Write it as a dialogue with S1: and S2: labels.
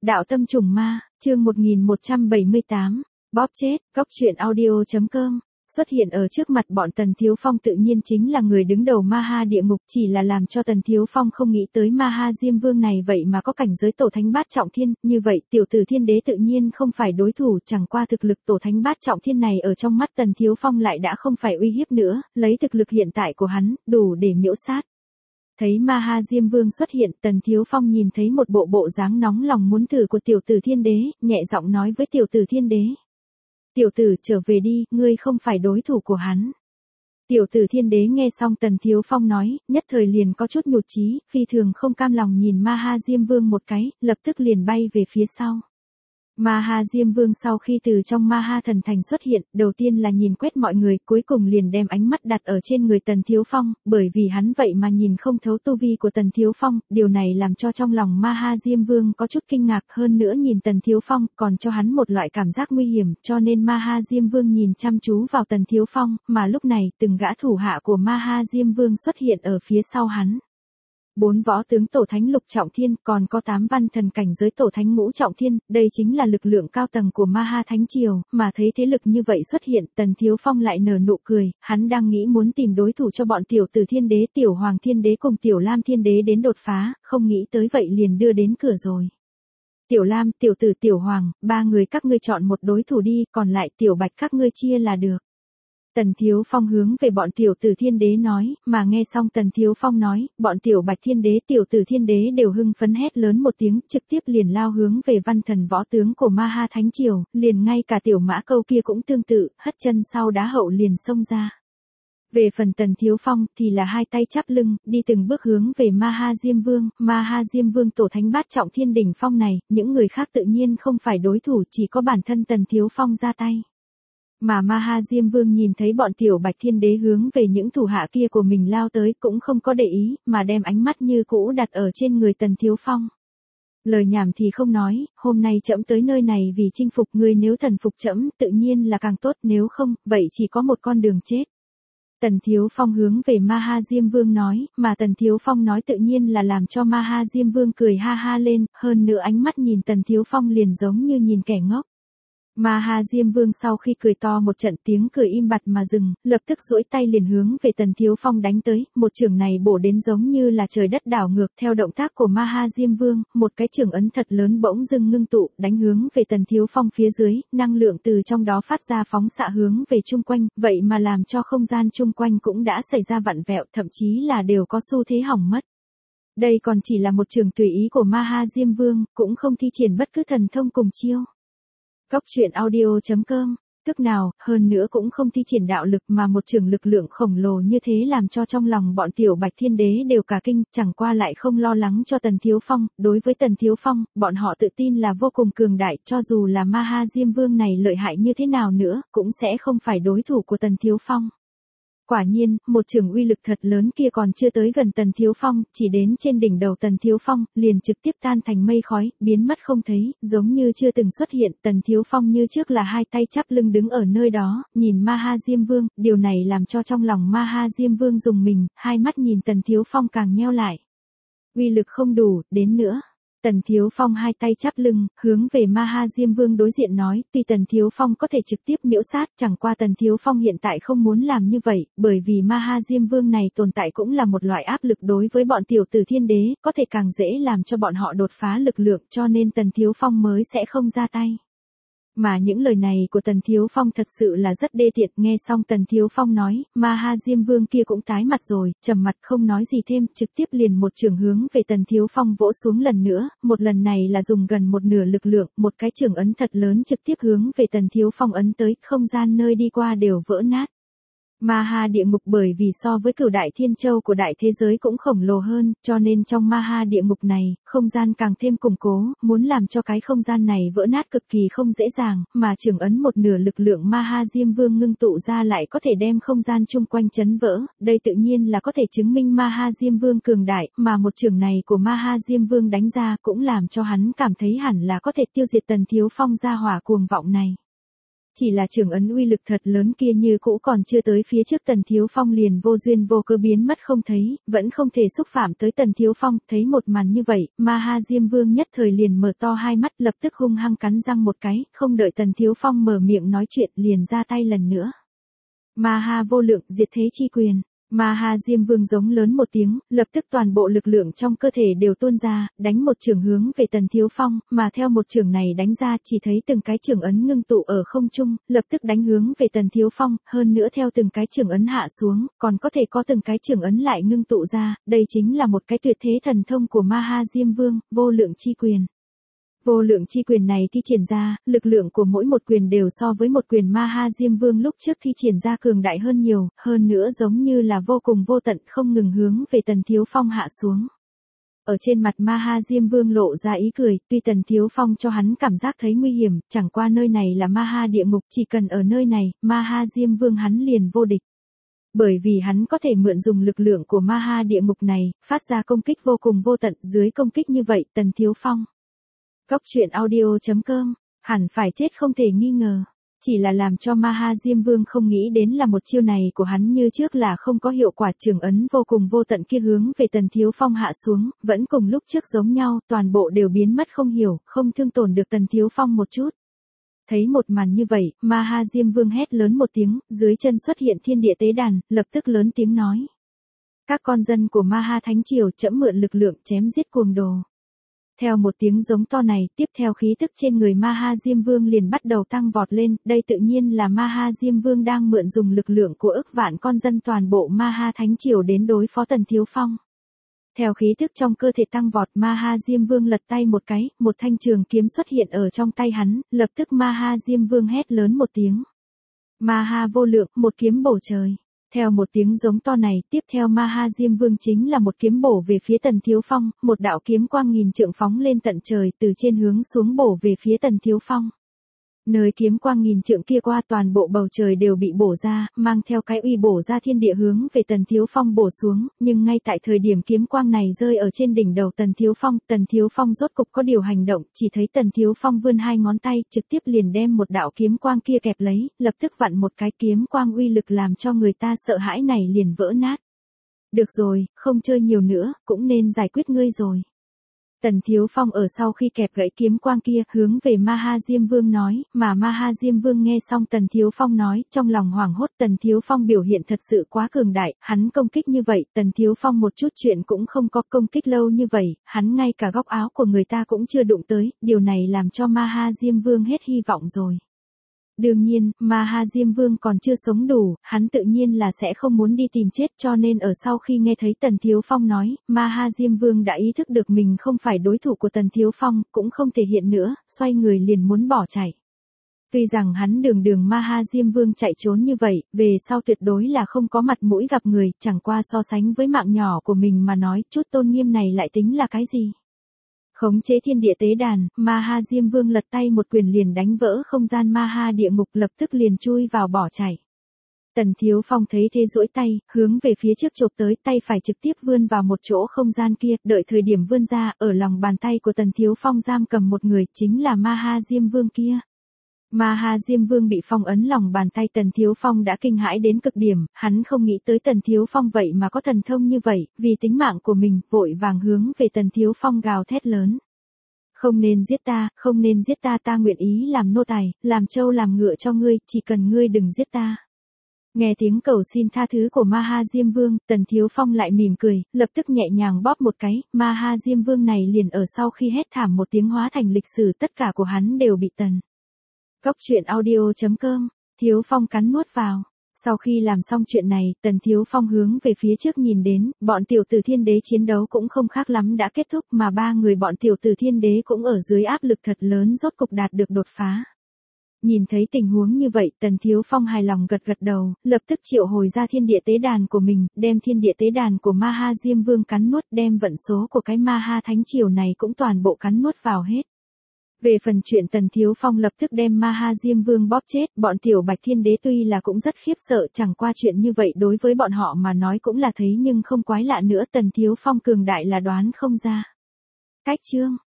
S1: Đạo tâm trùng ma, chương 1178, bóp chết, góc truyện audio.com. Xuất hiện ở trước mặt bọn Tần Thiếu Phong tự nhiên chính là người đứng đầu Ma Ha địa ngục, chỉ là làm cho Tần Thiếu Phong không nghĩ tới Ma Ha Diêm Vương này vậy mà có cảnh giới tổ thánh bát trọng thiên, như vậy tiểu tử thiên đế tự nhiên không phải đối thủ, chẳng qua thực lực tổ thánh bát trọng thiên này ở trong mắt Tần Thiếu Phong lại đã không phải uy hiếp nữa, lấy thực lực hiện tại của hắn, đủ để miễu sát. Thấy Ma Ha Diêm Vương xuất hiện, Tần Thiếu Phong nhìn thấy một bộ dáng nóng lòng muốn thử của tiểu tử thiên đế, nhẹ giọng nói với tiểu tử thiên đế. Tiểu tử trở về đi, ngươi không phải đối thủ của hắn. Tiểu tử thiên đế nghe xong Tần Thiếu Phong nói, nhất thời liền có chút nhụt chí, phi thường không cam lòng nhìn Ma Ha Diêm Vương một cái, lập tức liền bay về phía sau. Ma Ha Diêm Vương sau khi từ trong Ma Ha thần thành xuất hiện, đầu tiên là nhìn quét mọi người, cuối cùng liền đem ánh mắt đặt ở trên người Tần Thiếu Phong, bởi vì hắn vậy mà nhìn không thấu tu vi của Tần Thiếu Phong, điều này làm cho trong lòng Ma Ha Diêm Vương có chút kinh ngạc, hơn nữa nhìn Tần Thiếu Phong còn cho hắn một loại cảm giác nguy hiểm, cho nên Ma Ha Diêm Vương nhìn chăm chú vào Tần Thiếu Phong, mà lúc này từng gã thủ hạ của Ma Ha Diêm Vương xuất hiện ở phía sau hắn. 4 võ tướng tổ thánh lục trọng thiên, còn có 8 văn thần cảnh giới tổ thánh ngũ trọng thiên, đây chính là lực lượng cao tầng của Ma Ha Thánh Triều, mà thấy thế lực như vậy xuất hiện, Tần Thiếu Phong lại nở nụ cười, hắn đang nghĩ muốn tìm đối thủ cho bọn tiểu tử thiên đế, tiểu hoàng thiên đế cùng tiểu lam thiên đế đến đột phá, không nghĩ tới vậy liền đưa đến cửa rồi. Tiểu lam, tiểu tử, tiểu hoàng, 3 người các ngươi chọn một đối thủ đi, còn lại tiểu bạch các ngươi chia là được. Tần Thiếu Phong hướng về bọn tiểu tử thiên đế nói, mà nghe xong Tần Thiếu Phong nói, bọn tiểu bạch thiên đế tiểu tử thiên đế đều hưng phấn hét lớn một tiếng, trực tiếp liền lao hướng về văn thần võ tướng của Ma Ha Thánh Triều, liền ngay cả tiểu mã câu kia cũng tương tự, hất chân sau đá hậu liền xông ra. Về phần Tần Thiếu Phong thì là hai tay chắp lưng, đi từng bước hướng về Ma Ha Diêm Vương tổ thánh bát trọng thiên đỉnh phong này, những người khác tự nhiên không phải đối thủ, chỉ có bản thân Tần Thiếu Phong ra tay. Mà Ma Ha Diêm Vương nhìn thấy bọn tiểu bạch thiên đế hướng về những thủ hạ kia của mình lao tới cũng không có để ý, mà đem ánh mắt như cũ đặt ở trên người Tần Thiếu Phong. Lời nhảm thì không nói, hôm nay trẫm tới nơi này vì chinh phục ngươi, nếu thần phục trẫm tự nhiên là càng tốt, nếu không, vậy chỉ có một con đường chết. Tần Thiếu Phong hướng về Ma Ha Diêm Vương nói, mà Tần Thiếu Phong nói tự nhiên là làm cho Ma Ha Diêm Vương cười ha ha lên, hơn nữa ánh mắt nhìn Tần Thiếu Phong liền giống như nhìn kẻ ngốc. Ma Ha Diêm Vương sau khi cười to một trận, tiếng cười im bặt mà dừng, lập tức duỗi tay liền hướng về Tần Thiếu Phong đánh tới, một chưởng này bổ đến giống như là trời đất đảo ngược, theo động tác của Ma Ha Diêm Vương, một cái chưởng ấn thật lớn bỗng dưng ngưng tụ, đánh hướng về Tần Thiếu Phong phía dưới, năng lượng từ trong đó phát ra phóng xạ hướng về chung quanh, vậy mà làm cho không gian chung quanh cũng đã xảy ra vặn vẹo, thậm chí là đều có xu thế hỏng mất. Đây còn chỉ là một chưởng tùy ý của Ma Ha Diêm Vương, cũng không thi triển bất cứ thần thông cùng chiêu. Góc truyện audio.com, tức nào, hơn nữa cũng không thi triển đạo lực, mà một trường lực lượng khổng lồ như thế làm cho trong lòng bọn tiểu bạch thiên đế đều cả kinh, chẳng qua lại không lo lắng cho Tần Thiếu Phong, đối với Tần Thiếu Phong, bọn họ tự tin là vô cùng cường đại, cho dù là Ma Ha Diêm Vương này lợi hại như thế nào nữa, cũng sẽ không phải đối thủ của Tần Thiếu Phong. Quả nhiên, một trường uy lực thật lớn kia còn chưa tới gần Tần Thiếu Phong, chỉ đến trên đỉnh đầu Tần Thiếu Phong, liền trực tiếp tan thành mây khói, biến mất không thấy, giống như chưa từng xuất hiện. Tần Thiếu Phong như trước là hai tay chắp lưng đứng ở nơi đó, nhìn Ma Ha Diêm Vương, điều này làm cho trong lòng Ma Ha Diêm Vương rùng mình, hai mắt nhìn Tần Thiếu Phong càng nheo lại. Uy lực không đủ, đến nữa. Tần Thiếu Phong hai tay chắp lưng, hướng về Ma Ha Diêm Vương đối diện nói, tuy Tần Thiếu Phong có thể trực tiếp miễu sát, chẳng qua Tần Thiếu Phong hiện tại không muốn làm như vậy, bởi vì Ma Ha Diêm Vương này tồn tại cũng là một loại áp lực đối với bọn tiểu tử thiên đế, có thể càng dễ làm cho bọn họ đột phá lực lượng, cho nên Tần Thiếu Phong mới sẽ không ra tay. Mà những lời này của Tần Thiếu Phong thật sự là rất đê tiện, nghe xong Tần Thiếu Phong nói, Ma Ha Diêm Vương kia cũng tái mặt rồi, trầm mặt không nói gì thêm, trực tiếp liền một chưởng hướng về Tần Thiếu Phong vỗ xuống lần nữa, một lần này là dùng gần một nửa lực lượng, một cái chưởng ấn thật lớn trực tiếp hướng về Tần Thiếu Phong ấn tới, không gian nơi đi qua đều vỡ nát. Ma Ha địa ngục bởi vì so với Cửu Đại Thiên Châu của đại thế giới cũng khổng lồ hơn, cho nên trong Ma Ha địa ngục này, không gian càng thêm củng cố, muốn làm cho cái không gian này vỡ nát cực kỳ không dễ dàng, mà chưởng ấn một nửa lực lượng Ma Ha Diêm Vương ngưng tụ ra lại có thể đem không gian chung quanh chấn vỡ, đây tự nhiên là có thể chứng minh Ma Ha Diêm Vương cường đại, mà một chưởng này của Ma Ha Diêm Vương đánh ra cũng làm cho hắn cảm thấy hẳn là có thể tiêu diệt Tần Thiếu Phong gia hỏa cuồng vọng này. Chỉ là trường ấn uy lực thật lớn kia như cũ còn chưa tới phía trước Tần Thiếu Phong liền vô duyên vô cớ biến mất không thấy, vẫn không thể xúc phạm tới Tần Thiếu Phong, thấy một màn như vậy, Ma Ha Diêm Vương nhất thời liền mở to hai mắt lập tức hung hăng cắn răng một cái, không đợi Tần Thiếu Phong mở miệng nói chuyện liền ra tay lần nữa. Ma Ha vô lượng diệt thế chi quyền. Ma Ha Diêm Vương giống lớn một tiếng, lập tức toàn bộ lực lượng trong cơ thể đều tuôn ra, đánh một chưởng hướng về Tần Thiếu Phong, mà theo một chưởng này đánh ra chỉ thấy từng cái chưởng ấn ngưng tụ ở không trung, lập tức đánh hướng về Tần Thiếu Phong, hơn nữa theo từng cái chưởng ấn hạ xuống, còn có thể có từng cái chưởng ấn lại ngưng tụ ra, đây chính là một cái tuyệt thế thần thông của Ma Ha Diêm Vương, vô lượng chi quyền. Vô lượng chi quyền này thi triển ra, lực lượng của mỗi một quyền đều so với một quyền Ma Ha Diêm Vương lúc trước thi triển ra cường đại hơn nhiều, hơn nữa giống như là vô cùng vô tận không ngừng hướng về Tần Thiếu Phong hạ xuống. Ở trên mặt Ma Ha Diêm Vương lộ ra ý cười, tuy Tần Thiếu Phong cho hắn cảm giác thấy nguy hiểm, chẳng qua nơi này là Ma Ha địa ngục, chỉ cần ở nơi này, Ma Ha Diêm Vương hắn liền vô địch. Bởi vì hắn có thể mượn dùng lực lượng của Ma Ha địa ngục này, phát ra công kích vô cùng vô tận, dưới công kích như vậy, Tần Thiếu Phong. Góc truyện audio.com, hẳn phải chết không thể nghi ngờ. Chỉ là làm cho Ma Ha Diêm Vương không nghĩ đến là một chiêu này của hắn như trước là không có hiệu quả, trường ấn vô cùng vô tận kia hướng về Tần Thiếu Phong hạ xuống, vẫn cùng lúc trước giống nhau, toàn bộ đều biến mất không hiểu, không thương tổn được Tần Thiếu Phong một chút. Thấy một màn như vậy, Ma Ha Diêm Vương hét lớn một tiếng, dưới chân xuất hiện thiên địa tế đàn, lập tức lớn tiếng nói. Các con dân của Ma Ha Thánh Triều trẫm mượn lực lượng chém giết cuồng đồ. Theo một tiếng giống to này, tiếp theo khí tức trên người Ma Ha Diêm Vương liền bắt đầu tăng vọt lên, đây tự nhiên là Ma Ha Diêm Vương đang mượn dùng lực lượng của ức vạn con dân toàn bộ Ma Ha Thánh Triều đến đối phó Tần Thiếu Phong. Theo khí tức trong cơ thể tăng vọt, Ma Ha Diêm Vương lật tay một cái, một thanh trường kiếm xuất hiện ở trong tay hắn, lập tức Ma Ha Diêm Vương hét lớn một tiếng. Ma Ha vô lượng, một kiếm bổ trời. Theo một tiếng giống to này, tiếp theo Ma Ha Diêm Vương chính là một kiếm bổ về phía Tần Thiếu Phong, một đạo kiếm quang nghìn trượng phóng lên tận trời, từ trên hướng xuống bổ về phía Tần Thiếu Phong. Nơi kiếm quang nghìn trượng kia qua toàn bộ bầu trời đều bị bổ ra, mang theo cái uy bổ ra thiên địa hướng về Tần Thiếu Phong bổ xuống, nhưng ngay tại thời điểm kiếm quang này rơi ở trên đỉnh đầu Tần Thiếu Phong rốt cục có điều hành động, chỉ thấy Tần Thiếu Phong vươn hai ngón tay, trực tiếp liền đem một đạo kiếm quang kia kẹp lấy, lập tức vặn một cái kiếm quang uy lực làm cho người ta sợ hãi này liền vỡ nát. Được rồi, không chơi nhiều nữa, cũng nên giải quyết ngươi rồi. Tần Thiếu Phong ở sau khi kẹp gãy kiếm quang kia, hướng về Ma Ha Diêm Vương nói, mà Ma Ha Diêm Vương nghe xong Tần Thiếu Phong nói, trong lòng hoảng hốt. Tần Thiếu Phong biểu hiện thật sự quá cường đại, hắn công kích như vậy, Tần Thiếu Phong một chút chuyện cũng không có, công kích lâu như vậy, hắn ngay cả góc áo của người ta cũng chưa đụng tới, điều này làm cho Ma Ha Diêm Vương hết hy vọng rồi. Đương nhiên, Ma Ha Diêm Vương còn chưa sống đủ, hắn tự nhiên là sẽ không muốn đi tìm chết, cho nên ở sau khi nghe thấy Tần Thiếu Phong nói, Ma Ha Diêm Vương đã ý thức được mình không phải đối thủ của Tần Thiếu Phong, cũng không thể hiện nữa, xoay người liền muốn bỏ chạy. Tuy rằng hắn đường Ma Ha Diêm Vương chạy trốn như vậy, về sau tuyệt đối là không có mặt mũi gặp người, chẳng qua so sánh với mạng nhỏ của mình mà nói, chút tôn nghiêm này lại tính là cái gì. Khống chế thiên địa tế đàn, Ma Ha Diêm Vương lật tay một quyền liền đánh vỡ không gian Ma Ha địa ngục, lập tức liền chui vào bỏ chạy. Tần Thiếu Phong thấy thế duỗi tay, hướng về phía trước chộp tới, tay phải trực tiếp vươn vào một chỗ không gian kia, đợi thời điểm vươn ra, ở lòng bàn tay của Tần Thiếu Phong giam cầm một người, chính là Ma Ha Diêm Vương kia. Ma Ha Diêm Vương bị phong ấn lòng bàn tay, Tần Thiếu Phong đã kinh hãi đến cực điểm, hắn không nghĩ tới Tần Thiếu Phong vậy mà có thần thông như vậy, vì tính mạng của mình, vội vàng hướng về Tần Thiếu Phong gào thét lớn. Không nên giết ta, không nên giết ta, ta nguyện ý làm nô tài, làm trâu làm ngựa cho ngươi, chỉ cần ngươi đừng giết ta. Nghe tiếng cầu xin tha thứ của Ma Ha Diêm Vương, Tần Thiếu Phong lại mỉm cười, lập tức nhẹ nhàng bóp một cái, Ma Ha Diêm Vương này liền ở sau khi hét thảm một tiếng hóa thành lịch sử, tất cả của hắn đều bị Tần. Góc truyện audio.com, Thiếu Phong cắn nuốt vào. Sau khi làm xong chuyện này, Tần Thiếu Phong hướng về phía trước nhìn đến, bọn tiểu tử thiên đế chiến đấu cũng không khác lắm đã kết thúc, mà ba người bọn tiểu tử thiên đế cũng ở dưới áp lực thật lớn rốt cục đạt được đột phá. Nhìn thấy tình huống như vậy, Tần Thiếu Phong hài lòng gật gật đầu, lập tức triệu hồi ra thiên địa tế đàn của mình, đem thiên địa tế đàn của Ma Ha Diêm Vương cắn nuốt, đem vận số của cái Ma Ha Thánh Triều này cũng toàn bộ cắn nuốt vào hết. Về phần chuyện Tần Thiếu Phong lập tức đem Ma Ha Diêm Vương bóp chết, bọn tiểu Bạch Thiên Đế tuy là cũng rất khiếp sợ, chẳng qua chuyện như vậy đối với bọn họ mà nói cũng là thấy nhưng không quái lạ nữa, Tần Thiếu Phong cường đại là đoán không ra. Cách chương